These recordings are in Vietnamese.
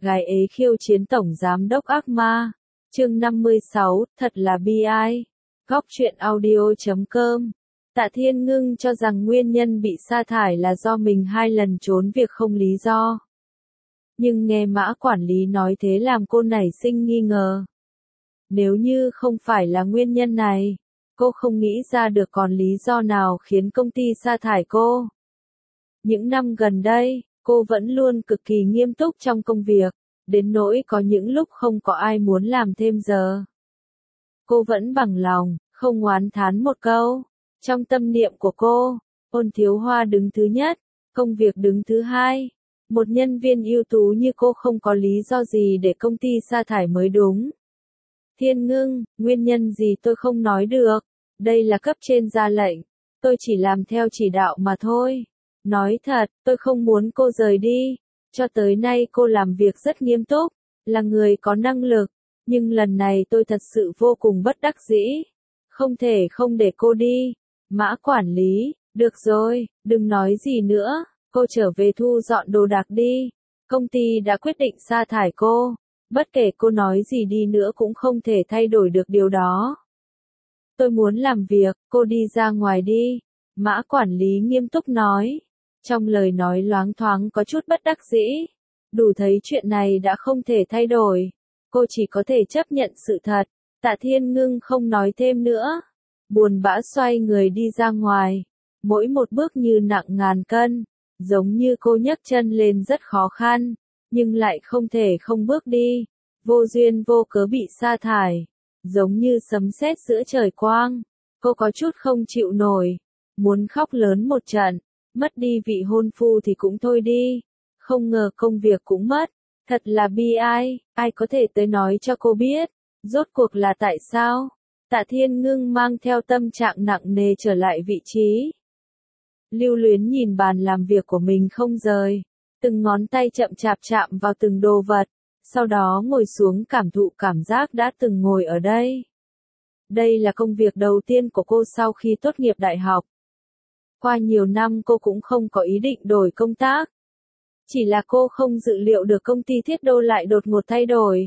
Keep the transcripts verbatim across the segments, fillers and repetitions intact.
gái ế khiêu chiến tổng giám đốc ác ma. Chương năm mươi sáu, thật là bi ai. Góc truyện audio chấm com. Tạ Thiên Ngưng cho rằng nguyên nhân bị sa thải là do mình hai lần trốn việc không lý do. Nhưng nghe Mã quản lý nói thế làm cô nảy sinh nghi ngờ. Nếu như không phải là nguyên nhân này, cô không nghĩ ra được còn lý do nào khiến công ty sa thải cô. Những năm gần đây, cô vẫn luôn cực kỳ nghiêm túc trong công việc, đến nỗi có những lúc không có ai muốn làm thêm giờ. Cô vẫn bằng lòng, không oán thán một câu. Trong tâm niệm của cô, Ôn Thiếu Hoa đứng thứ nhất, công việc đứng thứ hai. Một nhân viên ưu tú như cô không có lý do gì để công ty sa thải mới đúng. Thiên Ngưng, nguyên nhân gì tôi không nói được. Đây là cấp trên ra lệnh, tôi chỉ làm theo chỉ đạo mà thôi. Nói thật, tôi không muốn cô rời đi. Cho tới nay cô làm việc rất nghiêm túc, là người có năng lực. Nhưng lần này tôi thật sự vô cùng bất đắc dĩ. Không thể không để cô đi. Mã quản lý, được rồi, đừng nói gì nữa. Cô trở về thu dọn đồ đạc đi. Công ty đã quyết định sa thải cô. Bất kể cô nói gì đi nữa cũng không thể thay đổi được điều đó. Tôi muốn làm việc, cô đi ra ngoài đi. Mã quản lý nghiêm túc nói. Trong lời nói loáng thoáng có chút bất đắc dĩ. Đủ thấy chuyện này đã không thể thay đổi. Cô chỉ có thể chấp nhận sự thật. Tạ Thiên Ngưng không nói thêm nữa. Buồn bã xoay người đi ra ngoài. Mỗi một bước như nặng ngàn cân. Giống như cô nhấc chân lên rất khó khăn. Nhưng lại không thể không bước đi. Vô duyên vô cớ bị sa thải. Giống như sấm sét giữa trời quang. Cô có chút không chịu nổi. Muốn khóc lớn một trận. Mất đi vị hôn phu thì cũng thôi đi. Không ngờ công việc cũng mất. Thật là bi ai. Ai có thể tới nói cho cô biết. Rốt cuộc là tại sao? Tạ Thiên Ngưng mang theo tâm trạng nặng nề trở lại vị trí. Lưu luyến nhìn bàn làm việc của mình không rời. Từng ngón tay chậm chạp chạm vào từng đồ vật. Sau đó ngồi xuống cảm thụ cảm giác đã từng ngồi ở đây. Đây là công việc đầu tiên của cô sau khi tốt nghiệp đại học. Qua nhiều năm cô cũng không có ý định đổi công tác. Chỉ là cô không dự liệu được công ty Thiết Đô lại đột ngột thay đổi.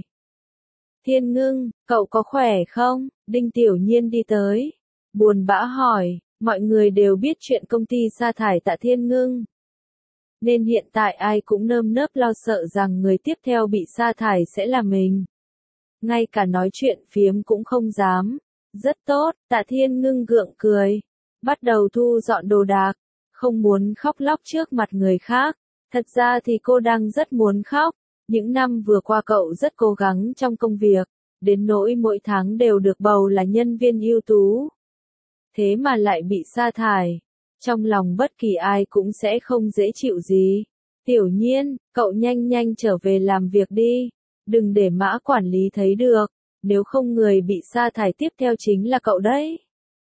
Thiên Ngưng, cậu có khỏe không? Đinh Tiểu Nhiên đi tới. Buồn bã hỏi, mọi người đều biết chuyện công ty sa thải Tạ Thiên Ngưng. Nên hiện tại ai cũng nơm nớp lo sợ rằng người tiếp theo bị sa thải sẽ là mình. Ngay cả nói chuyện phiếm cũng không dám. Rất tốt, Tạ Thiên Ngưng gượng cười. Bắt đầu thu dọn đồ đạc. Không muốn khóc lóc trước mặt người khác. Thật ra thì cô đang rất muốn khóc. Những năm vừa qua cậu rất cố gắng trong công việc. Đến nỗi mỗi tháng đều được bầu là nhân viên ưu tú. Thế mà lại bị sa thải. Trong lòng bất kỳ ai cũng sẽ không dễ chịu gì. Tiểu Nhiên, cậu nhanh nhanh trở về làm việc đi. Đừng để Mã quản lý thấy được. Nếu không người bị sa thải tiếp theo chính là cậu đấy.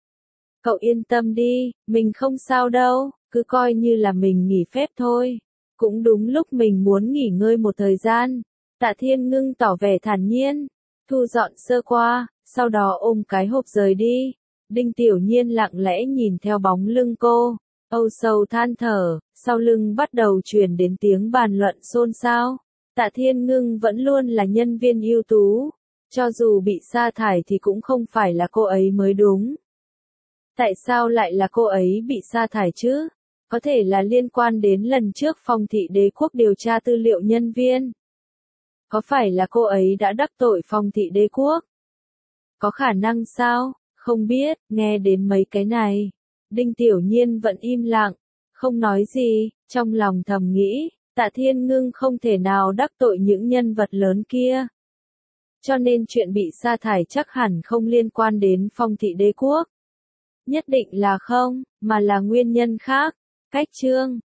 Cậu yên tâm đi, mình không sao đâu, cứ coi như là mình nghỉ phép thôi. Cũng đúng lúc mình muốn nghỉ ngơi một thời gian. Tạ Thiên Ngưng tỏ vẻ thản nhiên. Thu dọn sơ qua, sau đó ôm cái hộp rời đi. Đinh Tiểu Nhiên lặng lẽ nhìn theo bóng lưng cô. Âu sầu than thở, sau lưng bắt đầu truyền đến tiếng bàn luận xôn xao. Tạ Thiên Ngưng vẫn luôn là nhân viên ưu tú. Cho dù bị sa thải thì cũng không phải là cô ấy mới đúng. Tại sao lại là cô ấy bị sa thải chứ? Có thể là liên quan đến lần trước Phong thị Đế quốc điều tra tư liệu nhân viên. Có phải là cô ấy đã đắc tội Phong thị Đế quốc? Có khả năng sao? Không biết, nghe đến mấy cái này. Đinh Tiểu Nhiên vẫn im lặng, không nói gì, trong lòng thầm nghĩ, Tạ Thiên Ngưng không thể nào đắc tội những nhân vật lớn kia. Cho nên chuyện bị sa thải chắc hẳn không liên quan đến Phong thị Đế quốc. Nhất định là không, mà là nguyên nhân khác. Cách chương